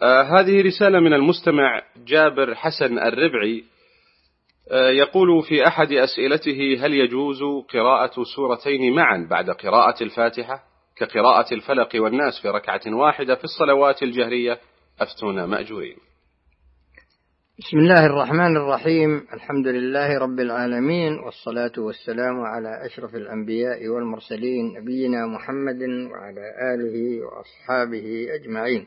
هذه رسالة من المستمع جابر حسن الربعي، يقول في أحد أسئلته: هل يجوز قراءة سورتين معا بعد قراءة الفاتحة كقراءة الفلق والناس في ركعة واحدة في الصلوات الجهرية؟ أفتونا مأجورين. بسم الله الرحمن الرحيم. الحمد لله رب العالمين، والصلاة والسلام على أشرف الأنبياء والمرسلين، نبينا محمد وعلى آله وأصحابه أجمعين.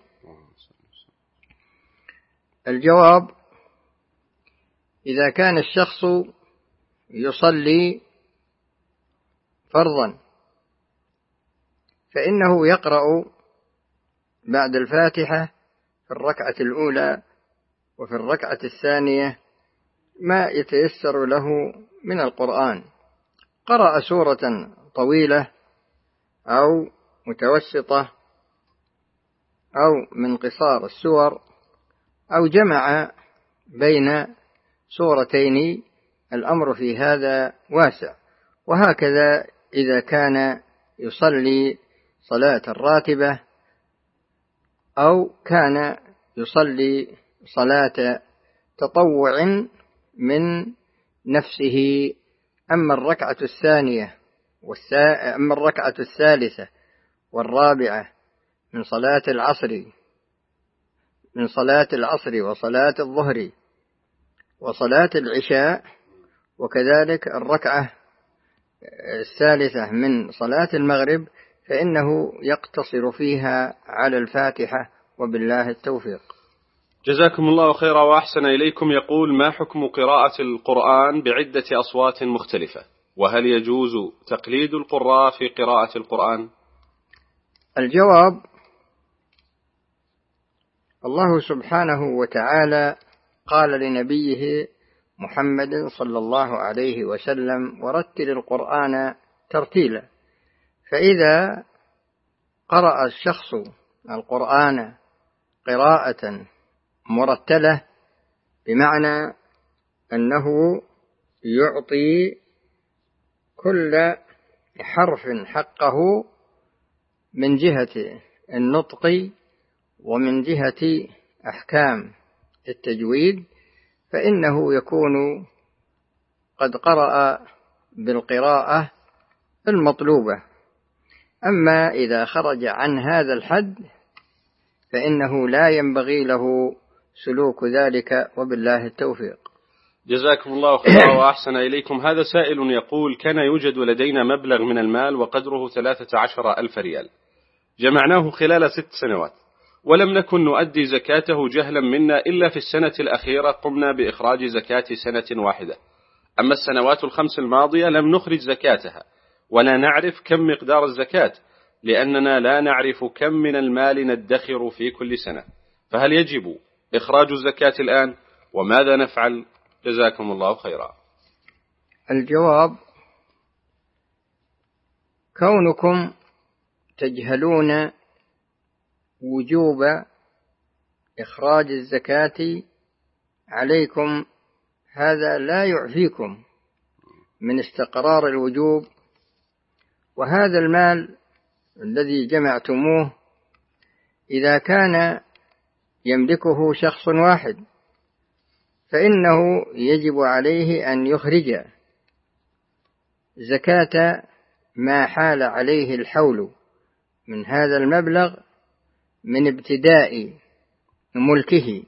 الجواب: إذا كان الشخص يصلي فرضا فإنه يقرأ بعد الفاتحة في الركعة الأولى وفي الركعة الثانية ما يتيسر له من القرآن، قرأ سورة طويلة أو متوسطة أو من قصار السور أو جمع بين سورتين، الأمر في هذا واسع. وهكذا إذا كان يصلي صلاة الراتبة أو كان يصلي صلاة تطوع من نفسه. أما الركعة الثانية أما الركعة الثالثة والرابعة من صلاة العصر وصلاة الظهر وصلاة العشاء، وكذلك الركعة الثالثة من صلاة المغرب، فإنه يقتصر فيها على الفاتحة، وبالله التوفيق. جزاكم الله خيرا وأحسن إليكم. يقول: ما حكم قراءة القرآن بعدة أصوات مختلفة؟ وهل يجوز تقليد القراء في قراءة القرآن؟ الجواب: الله سبحانه وتعالى قال لنبيه محمد صلى الله عليه وسلم: ورتل القرآن ترتيلا. فإذا قرأ الشخص القرآن قراءة مرتلة بمعنى أنه يعطي كل حرف حقه من جهة النطق ومن جهة أحكام التجويد، فإنه يكون قد قرأ بالقراءة المطلوبة. أما إذا خرج عن هذا الحد فإنه لا ينبغي له سلوك ذلك، وبالله التوفيق. جزاكم الله خيرا وأحسن إليكم. هذا سائل يقول: كان يوجد لدينا مبلغ من المال وقدره 13,000 ريال، جمعناه خلال 6 سنوات، ولم نكن نؤدي زكاته جهلا منا، إلا في السنة الأخيرة قمنا بإخراج زكاة سنة واحدة. أما السنوات ال5 الماضية لم نخرج زكاتها، ولا نعرف كم مقدار الزكاة، لأننا لا نعرف كم من المال ندخر في كل سنة، فهل يجب إخراج الزكاة الآن؟ وماذا نفعل؟ جزاكم الله خيرا. الجواب: كونكم تجهلون وجوب إخراج الزكاة عليكم هذا لا يعفيكم من استقرار الوجوب، وهذا المال الذي جمعتموه إذا كان يملكه شخص واحد فإنه يجب عليه أن يخرج زكاة ما حال عليه الحول من هذا المبلغ من ابتداء ملكه.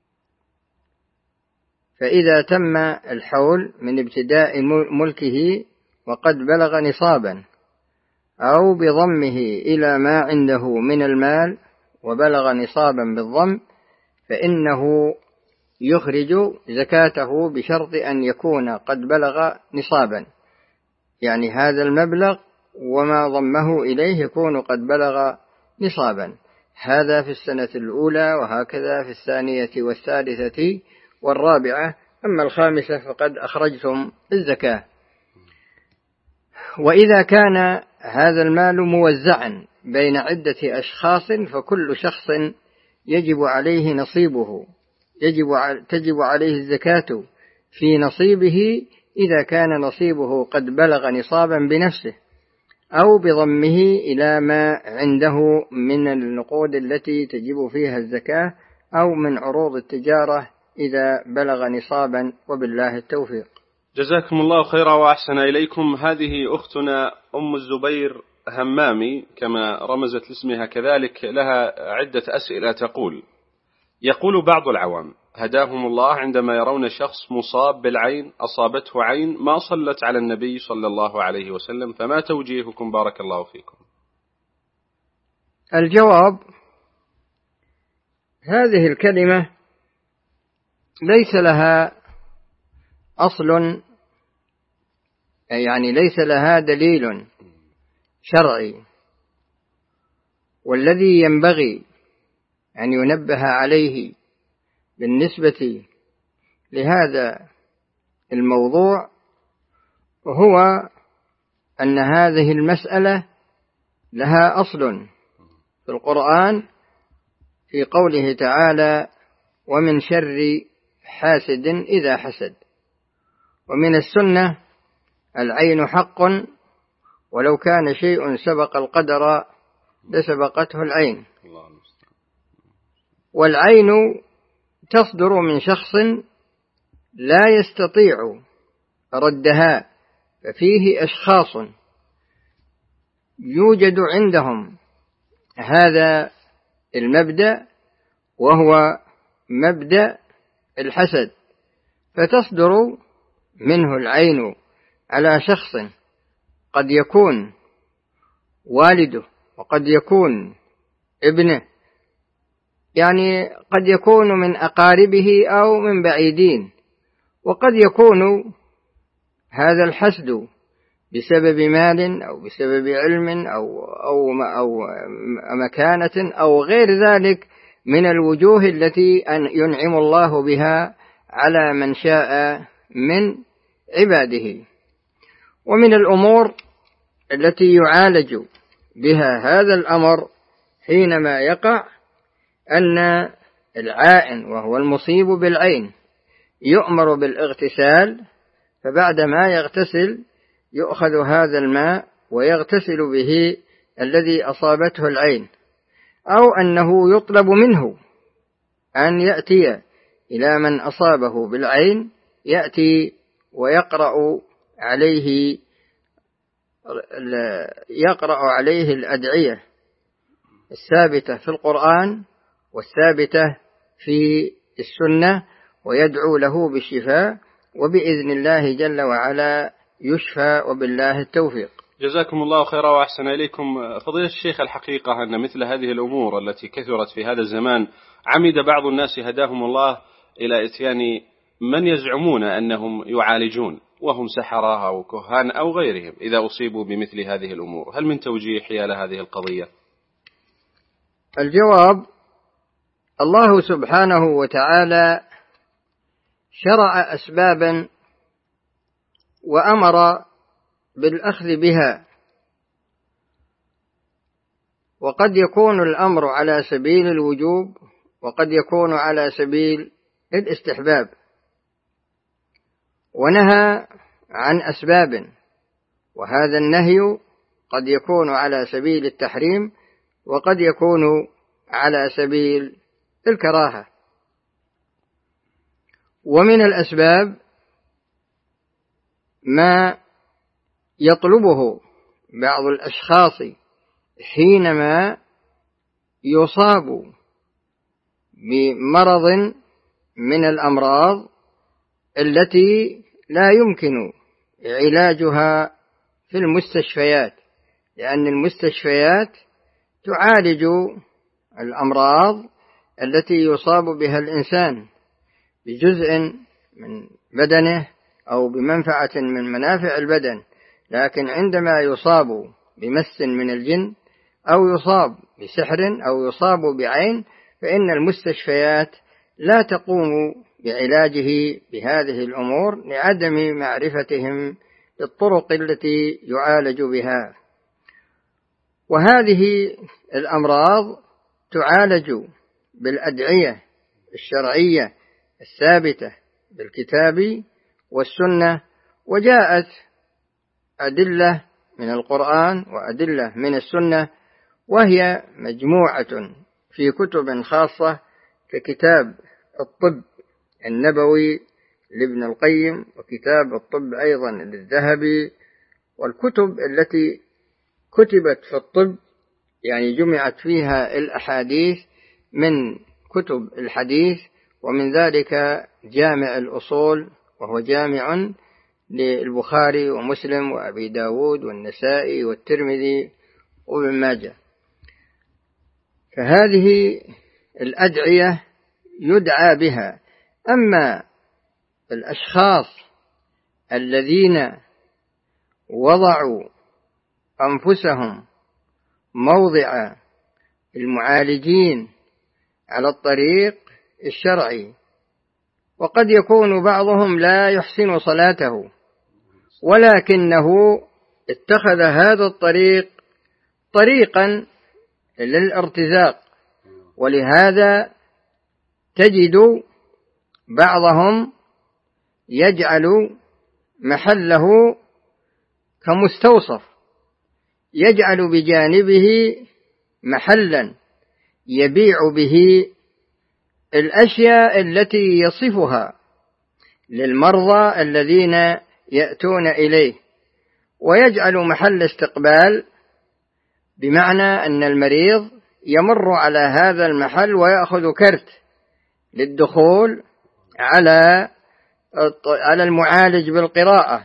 فإذا تم الحول من ابتداء ملكه وقد بلغ نصابا، أو بضمه إلى ما عنده من المال وبلغ نصابا بالضم، فإنه يخرج زكاته بشرط أن يكون قد بلغ نصابا، يعني هذا المبلغ وما ضمه إليه يكون قد بلغ نصابا. هذا في السنة الأولى، وهكذا في الثانية والثالثة والرابعة. أما الخامسة فقد أخرجتم الزكاة. وإذا كان هذا المال موزعا بين عدة أشخاص فكل شخص يجب عليه نصيبه، تجب عليه الزكاة في نصيبه إذا كان نصيبه قد بلغ نصابا بنفسه، أو بضمه إلى ما عنده من النقود التي تجب فيها الزكاة، أو من عروض التجارة إذا بلغ نصابا، وبالله التوفيق. جزاكم الله خيرا وأحسن إليكم. هذه أختنا أم الزبير همامي كما رمزت لاسمها كذلك، لها عدة أسئلة. يقول بعض العوام هداهم الله عندما يرون شخص مصاب بالعين، أصابته عين ما صلت على النبي صلى الله عليه وسلم، فما توجيهكم بارك الله فيكم؟ الجواب: هذه الكلمة ليس لها أصل، يعني ليس لها دليل شرعي، والذي ينبغي أن ينبه عليه بالنسبة لهذا الموضوع هو أن هذه المسألة لها أصل في القرآن في قوله تعالى: ومن شر حاسد إذا حسد. ومن السنة: العين حق ولو كان شيء سبق القدر لسبقته العين. والعين تصدر من شخص لا يستطيع ردها، ففيه أشخاص يوجد عندهم هذا المبدأ وهو مبدأ الحسد، فتصدر منه العين على شخص قد يكون والده وقد يكون ابنه، يعني قد يكون من أقاربه أو من بعيدين، وقد يكون هذا الحسد بسبب مال أو بسبب علم أو مكانة أو غير ذلك من الوجوه التي ينعم الله بها على من شاء من عباده. ومن الأمور التي يعالج بها هذا الأمر حينما يقع أن العائن وهو المصيب بالعين يؤمر بالاغتسال، فبعدما يغتسل يؤخذ هذا الماء ويغتسل به الذي أصابته العين، أو أنه يطلب منه أن يأتي إلى من أصابه بالعين، يأتي ويقرأ عليه الأدعية الثابتة في القرآن والثابتة في السنة، ويدعو له بالشفاء، وبإذن الله جل وعلا يشفى، وبالله التوفيق. جزاكم الله خيرا وأحسن إليكم. فضيلة الشيخ، الحقيقة أن مثل هذه الأمور التي كثرت في هذا الزمان عمد بعض الناس هداهم الله إلى إتيان من يزعمون أنهم يعالجون، وهم سحرة أو كهان أو غيرهم، إذا أصيبوا بمثل هذه الأمور. هل من توجيه حيال هذه القضية؟ الجواب: الله سبحانه وتعالى شرع أسبابا وأمر بالأخذ بها، وقد يكون الأمر على سبيل الوجوب وقد يكون على سبيل الاستحباب، ونهى عن أسباب، وهذا النهي قد يكون على سبيل التحريم وقد يكون على سبيل الكراهة. ومن الأسباب ما يطلبه بعض الأشخاص حينما يصاب بمرض من الأمراض التي لا يمكن علاجها في المستشفيات، لأن المستشفيات تعالج الأمراض التي يصاب بها الإنسان بجزء من بدنه أو بمنفعة من منافع البدن، لكن عندما يصاب بمس من الجن أو يصاب بسحر أو يصاب بعين، فإن المستشفيات لا تقوم بعلاجه بهذه الأمور لعدم معرفتهم بالطرق التي يعالج بها. وهذه الأمراض تعالج بالأدعية الشرعية الثابتة بالكتاب والسنة، وجاءت أدلة من القرآن وأدلة من السنة، وهي مجموعة في كتب خاصة ككتاب الطب النبوي لابن القيم، وكتاب الطب أيضا للذهبي، والكتب التي كتبت في الطب يعني جمعت فيها الأحاديث من كتب الحديث، ومن ذلك جامع الأصول، وهو جامع للبخاري ومسلم وأبي داود والنسائي والترمذي وابن ماجه. فهذه الأدعية يدعى بها. أما الأشخاص الذين وضعوا أنفسهم موضع المعالجين على الطريق الشرعي، وقد يكون بعضهم لا يحسن صلاته ولكنه اتخذ هذا الطريق طريقا للارتزاق، ولهذا تجد بعضهم يجعل محله كمستوصف، يجعل بجانبه محلا يبيع به الأشياء التي يصفها للمرضى الذين يأتون إليه، ويجعل محل استقبال، بمعنى أن المريض يمر على هذا المحل ويأخذ كرت للدخول على المعالج بالقراءة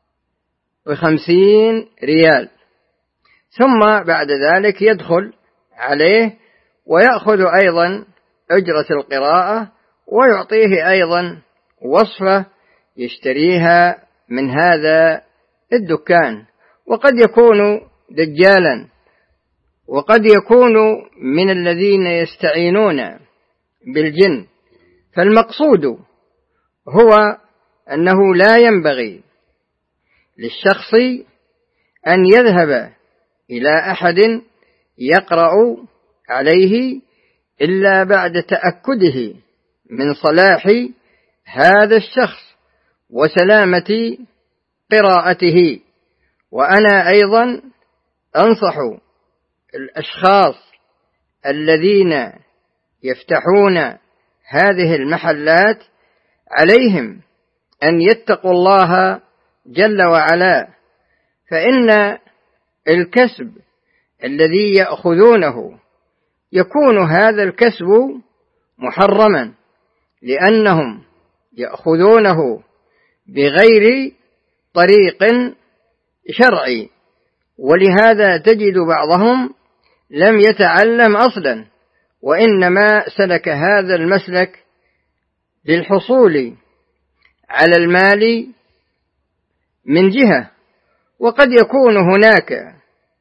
ب50 ريال، ثم بعد ذلك يدخل عليه ويأخذ أيضا أجرة القراءة، ويعطيه أيضا وصفة يشتريها من هذا الدكان، وقد يكون دجالا، وقد يكون من الذين يستعينون بالجن. فالمقصود هو أنه لا ينبغي للشخص أن يذهب إلى أحد يقرأ عليه إلا بعد تأكده من صلاح هذا الشخص وسلامة قراءته. وأنا أيضا أنصح الأشخاص الذين يفتحون هذه المحلات عليهم أن يتقوا الله جل وعلا، فإن الكسب الذي يأخذونه يكون هذا الكسب محرما، لأنهم يأخذونه بغير طريق شرعي، ولهذا تجد بعضهم لم يتعلم أصلا، وإنما سلك هذا المسلك للحصول على المال من جهة، وقد يكون هناك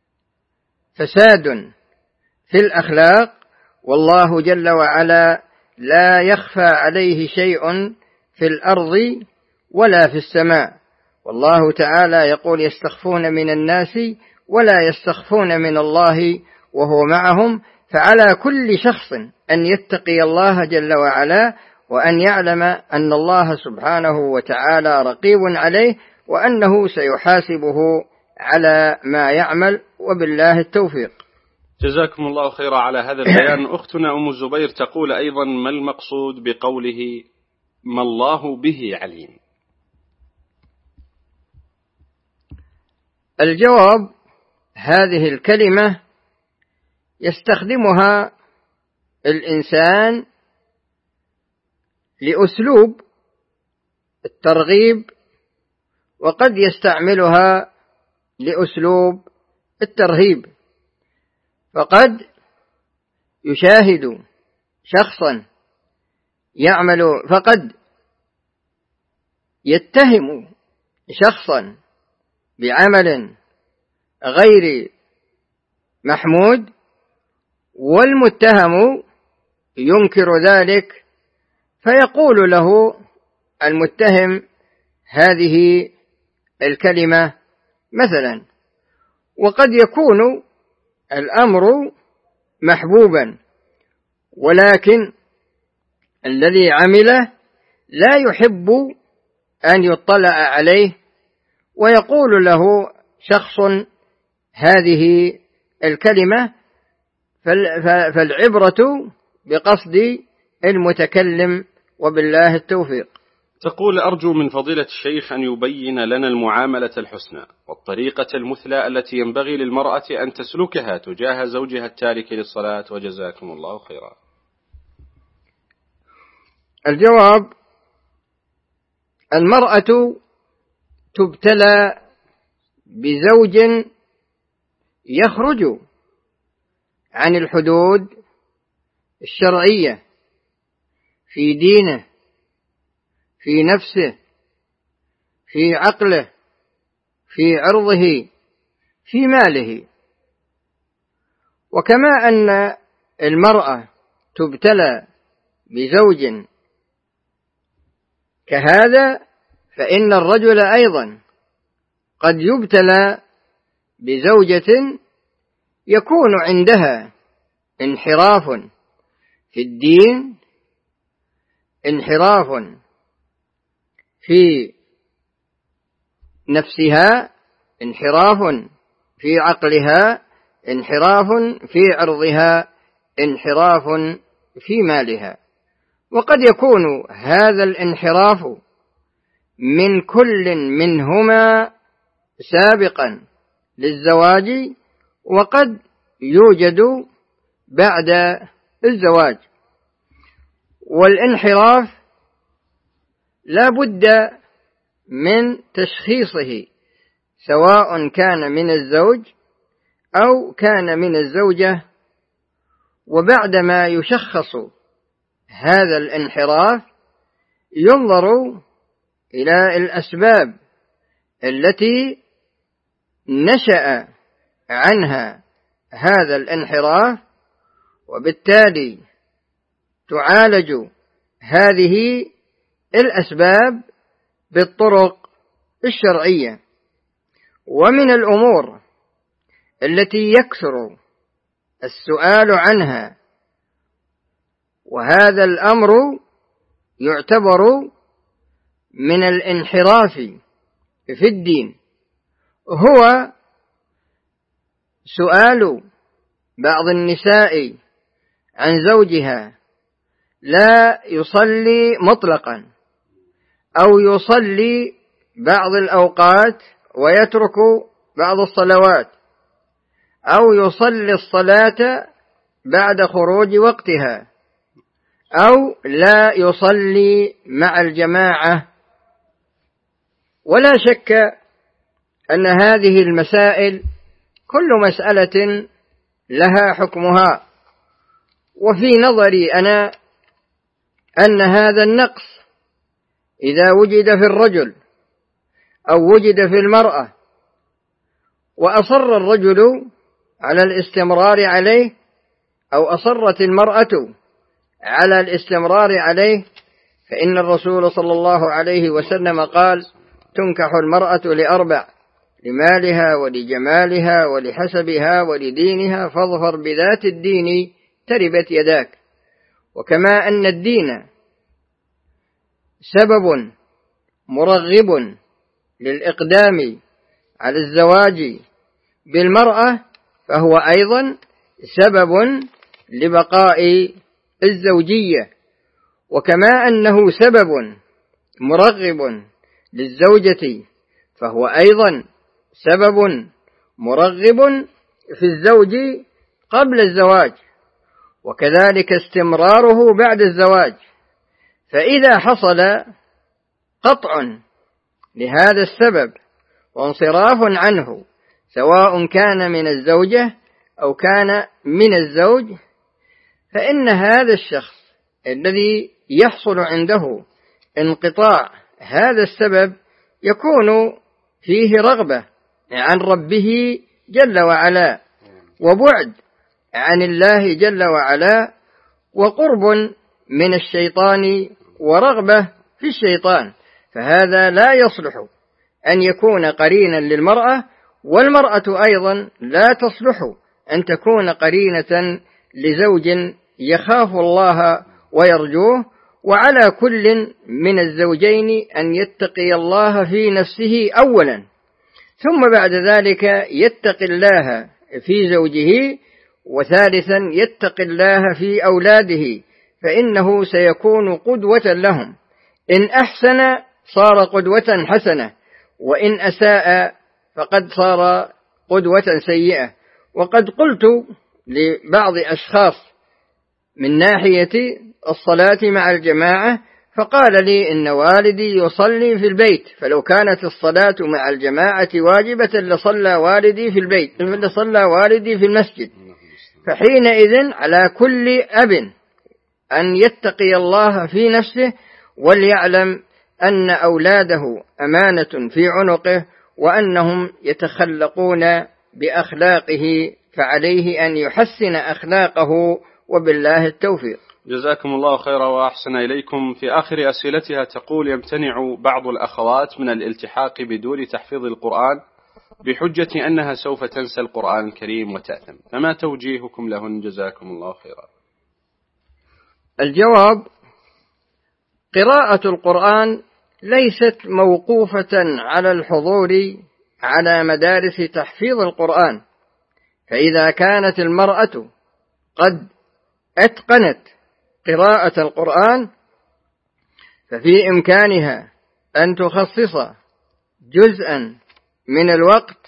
فساد في الأخلاق، والله جل وعلا لا يخفى عليه شيء في الأرض ولا في السماء، والله تعالى يقول يستخفون من الناس ولا يستخفون من الله وهو معهم. فعلى كل شخص أن يتقي الله جل وعلا، وأن يعلم أن الله سبحانه وتعالى رقيب عليه، وأنه سيحاسبه على ما يعمل، وبالله التوفيق. جزاكم الله خيرا على هذا البيان. أختنا أم الزبير تقول أيضا: ما المقصود بقوله ما الله به عليم؟ الجواب: هذه الكلمة يستخدمها الإنسان لأسلوب الترغيب، وقد يستعملها لأسلوب الترهيب، فقد يشاهد شخصا فقد يتهم شخصا بعمل غير محمود، والمتهم ينكر ذلك، فيقول له المتهم هذه الكلمة مثلا، وقد يكون الأمر محبوبا، ولكن الذي عمله لا يحب أن يطلع عليه، ويقول له شخص هذه الكلمة. فالعبرة بقصد المتكلم، وبالله التوفيق. تقول: أرجو من فضيلة الشيخ أن يبين لنا المعاملة الحسنى والطريقة المثلى التي ينبغي للمرأة أن تسلكها تجاه زوجها التارك للصلاة، وجزاكم الله خيرا. الجواب: المرأة تبتلى بزوج يخرج عن الحدود الشرعية في دينه، في نفسه، في عقله، في عرضه، في ماله. وكما أن المرأة تبتلى بزوج كهذا، فإن الرجل أيضا قد يبتلى بزوجة يكون عندها انحراف في الدين، انحراف في نفسها، انحراف في عقلها، انحراف في عرضها، انحراف في مالها. وقد يكون هذا الانحراف من كل منهما سابقا للزواج، وقد يوجد بعد الزواج. والانحراف لا بد من تشخيصه، سواء كان من الزوج أو كان من الزوجة. وبعدما يشخص هذا الانحراف ينظر إلى الأسباب التي نشأ عنها هذا الانحراف، وبالتالي تعالج هذه الأسباب بالطرق الشرعية. ومن الأمور التي يكثر السؤال عنها، وهذا الأمر يعتبر من الانحراف في الدين، هو سؤال بعض النساء عن زوجها لا يصلي مطلقا، أو يصلي بعض الأوقات ويترك بعض الصلوات، أو يصلي الصلاة بعد خروج وقتها، أو لا يصلي مع الجماعة. ولا شك أن هذه المسائل كل مسألة لها حكمها. وفي نظري أنا أن هذا النقص إذا وجد في الرجل أو وجد في المرأة، وأصر الرجل على الاستمرار عليه، أو أصرت المرأة على الاستمرار عليه، فإن الرسول صلى الله عليه وسلم قال: تنكح المرأة لأربع: لمالها ولجمالها ولحسبها ولدينها، فاظفر بذات الدين تربت يداك. وكما أن الدين سبب مرغب للإقدام على الزواج بالمرأة، فهو أيضا سبب لبقاء الزوجية. وكما أنه سبب مرغب للزوجة، فهو أيضا سبب مرغب في الزوج قبل الزواج، وكذلك استمراره بعد الزواج. فإذا حصل قطع لهذا السبب وانصراف عنه، سواء كان من الزوجة أو كان من الزوج، فإن هذا الشخص الذي يحصل عنده انقطاع هذا السبب يكون فيه رغبة عن ربه جل وعلا، وبعد عن الله جل وعلا، وقرب من الشيطان، ورغبة في الشيطان. فهذا لا يصلح أن يكون قرينا للمرأة، والمرأة أيضا لا تصلح أن تكون قرينة لزوج يخاف الله ويرجوه. وعلى كل من الزوجين أن يتقي الله في نفسه أولا، ثم بعد ذلك يتقي الله في زوجه، وثالثا يتقي الله في أولاده، فإنه سيكون قدوة لهم، إن أحسن صار قدوة حسنة، وإن أساء فقد صار قدوة سيئة. وقد قلت لبعض أشخاص من ناحية الصلاة مع الجماعة، فقال لي إن والدي يصلي في البيت، فلو كانت الصلاة مع الجماعة واجبة لصلى والدي في البيت، لصلى والدي في المسجد. فحينئذ على كل أب أن يتقي الله في نفسه، وليعلم أن أولاده أمانة في عنقه، وأنهم يتخلقون بأخلاقه، فعليه أن يحسن أخلاقه، وبالله التوفيق. جزاكم الله خيرا وأحسن إليكم. في آخر أسئلتها تقول: يمتنع بعض الأخوات من الالتحاق بدور تحفيظ القرآن بحجة أنها سوف تنسى القرآن الكريم وتأثم، فما توجيهكم لهن جزاكم الله خيرا؟ الجواب: قراءة القرآن ليست موقوفة على الحضور على مدارس تحفيظ القرآن، فإذا كانت المرأة قد أتقنت قراءة القرآن ففي إمكانها أن تخصص جزءا من الوقت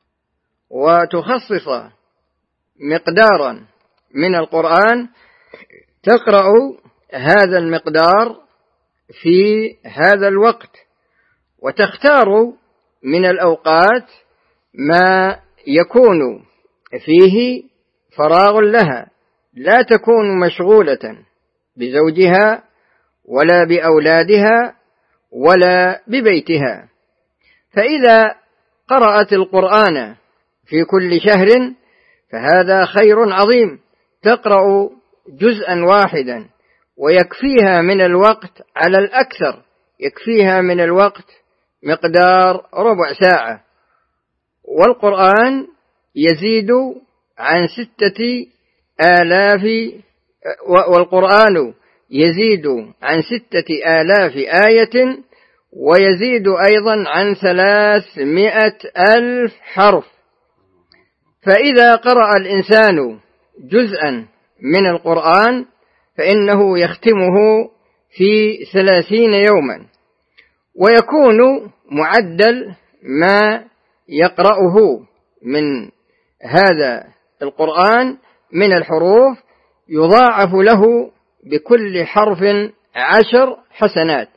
وتخصص مقدارا من القرآن، تقرأ هذا المقدار في هذا الوقت، وتختار من الأوقات ما يكون فيه فراغ لها، لا تكون مشغولة بزوجها ولا بأولادها ولا ببيتها. فإذا قرأت القرآن في كل شهر فهذا خير عظيم، تقرأ جزءا واحدا ويكفيها من الوقت، على الأكثر يكفيها من الوقت مقدار ربع ساعة. والقرآن يزيد عن 6,000 والقرآن يزيد عن 6,000 آية، ويزيد أيضا عن 300,000 حرف. فإذا قرأ الإنسان جزءا من القرآن فإنه يختمه في 30 يوما، ويكون معدل ما يقرأه من هذا القرآن من الحروف يضاعف له بكل حرف 10 حسنات.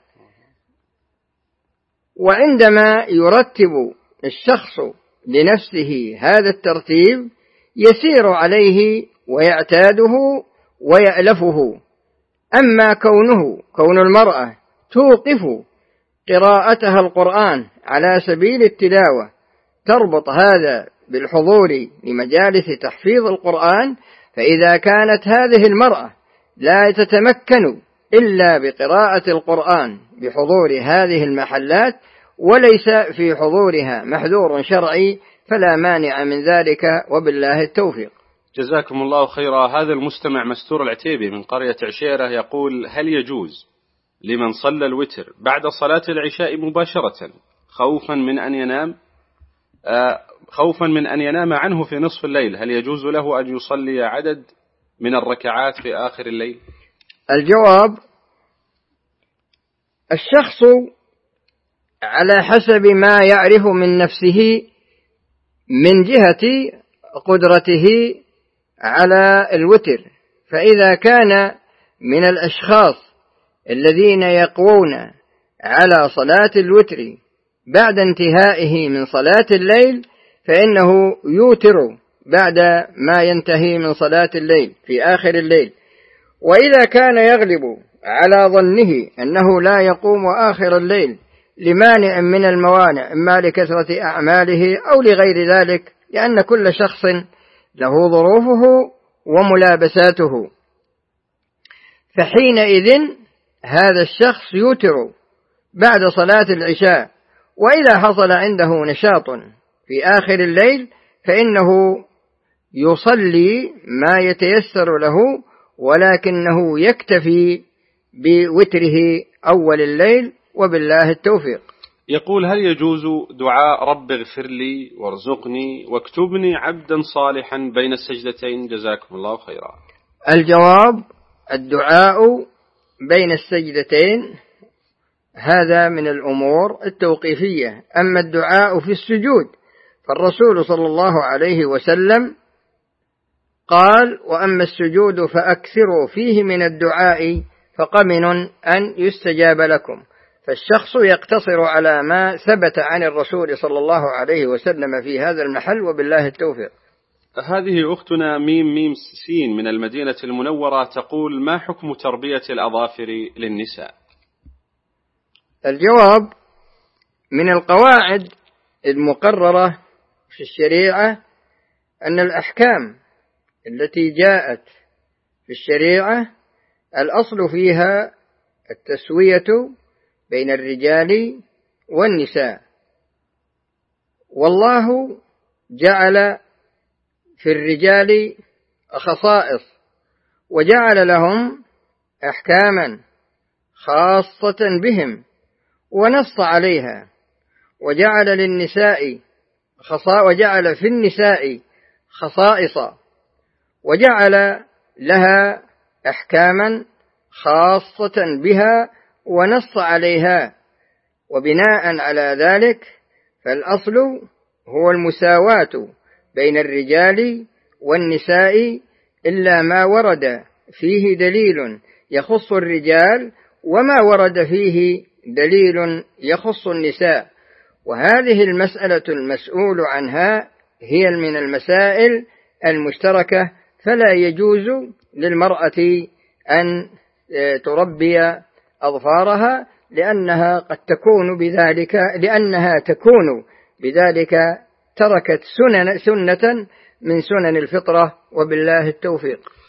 وعندما يرتب الشخص لنفسه هذا الترتيب يسير عليه ويعتاده ويألفه. أما كون المرأة توقف قراءتها القرآن على سبيل التلاوة، تربط هذا بالحضور لمجالس تحفيظ القرآن، فإذا كانت هذه المرأة لا تتمكن إلا بقراءة القرآن بحضور هذه المحلات وليس في حضورها محذور شرعي فلا مانع من ذلك، وبالله التوفيق. جزاكم الله خيرا. هذا المستمع مستور العتيبي من قرية عشيرة يقول: هل يجوز لمن صلى الوتر بعد صلاة العشاء مباشرة خوفا من أن ينام عنه في نصف الليل، هل يجوز له أن يصلي عدد من الركعات في آخر الليل؟ الجواب: الشخص على حسب ما يعرف من نفسه من جهة قدرته على الوتر، فإذا كان من الأشخاص الذين يقوون على صلاة الوتر بعد انتهائه من صلاة الليل فإنه يوتر بعد ما ينتهي من صلاة الليل في آخر الليل. وإذا كان يغلب على ظنه أنه لا يقوم آخر الليل لمانع من الموانع، إما لكثرة أعماله أو لغير ذلك، لأن كل شخص له ظروفه وملابساته، فحينئذ هذا الشخص يوتر بعد صلاة العشاء. وإذا حصل عنده نشاط في آخر الليل فإنه يصلي ما يتيسر له، ولكنه يكتفي بوتره أول الليل، وبالله التوفيق. يقول: هل يجوز دعاء رب اغفر لي وارزقني واكتبني عبدا صالحا بين السجدتين؟ جزاكم الله خيرا. الجواب: الدعاء بين السجدتين هذا من الأمور التوقيفية. أما الدعاء في السجود فالرسول صلى الله عليه وسلم قال: وأما السجود فأكثروا فيه من الدعاء فقمن أن يستجاب لكم. فالشخص يقتصر على ما ثبت عن الرسول صلى الله عليه وسلم في هذا المحل، وبالله التوفيق. هذه أختنا ميم سين من المدينة المنورة تقول: ما حكم تربية الأظافر للنساء؟ الجواب: من القواعد المقررة في الشريعة أن الأحكام التي جاءت في الشريعة الأصل فيها التسوية بين الرجال والنساء، والله جعل في الرجال خصائص وجعل لهم أحكاما خاصة بهم ونص عليها، وجعل في النساء خصائص وجعل لها أحكاما خاصة بها ونص عليها. وبناء على ذلك فالأصل هو المساواة بين الرجال والنساء، إلا ما ورد فيه دليل يخص الرجال وما ورد فيه دليل يخص النساء. وهذه المسألة المسؤول عنها هي من المسائل المشتركة، فلا يجوز للمرأة أن تربي أظفارها لأنها تكون بذلك تركت سنة من سنن الفطرة، وبالله التوفيق.